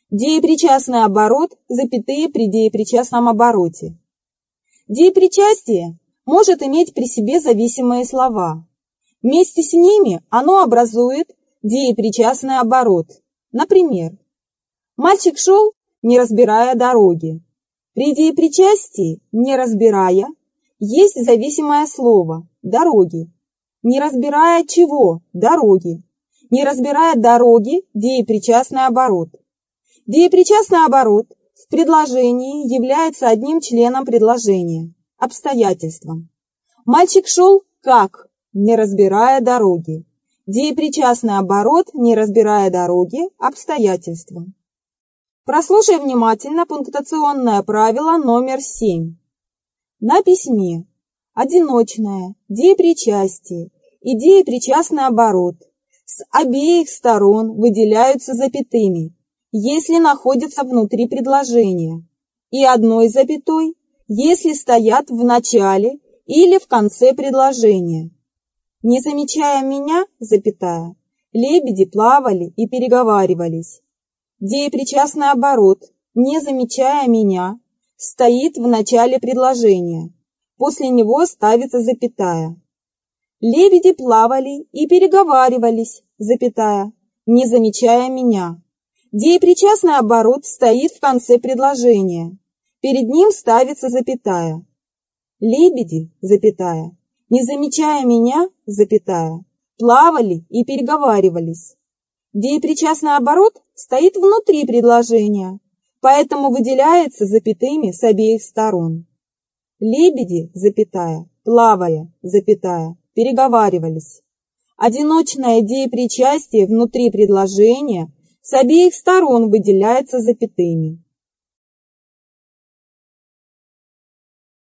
Деепричастный оборот, запятые при деепричастном обороте. Деепричастие может иметь при себе зависимые слова. Вместе с ними оно образует деепричастный оборот. Например, мальчик шел, не разбирая дороги. При деепричастии «не разбирая» есть зависимое слово «дороги». Не разбирая чего? Дороги. Не разбирая дороги – деепричастный оборот. Деепричастный оборот в предложении является одним членом предложения – обстоятельством. Мальчик шел как? Не разбирая дороги. Деепричастный оборот, не разбирая дороги, обстоятельства. Прослушай внимательно пунктуационное правило номер 7. На письме одиночное, деепричастие и деепричастный оборот с обеих сторон выделяются запятыми, если находятся внутри предложения, и одной запятой, если стоят в начале или в конце предложения. Не замечая меня, запятая, лебеди плавали и переговаривались. Деепричастный оборот, не замечая меня, стоит в начале предложения. После него ставится запятая. Лебеди плавали и переговаривались, запятая, не замечая меня. Деепричастный оборот стоит в конце предложения. Перед ним ставится запятая. Лебеди, запятая, не замечая меня, запятая, плавали и переговаривались. Деепричастный оборот стоит внутри предложения, поэтому выделяется запятыми с обеих сторон. Лебеди, запятая, плавая, запятая, переговаривались. Одиночное деепричастие внутри предложения с обеих сторон выделяется запятыми.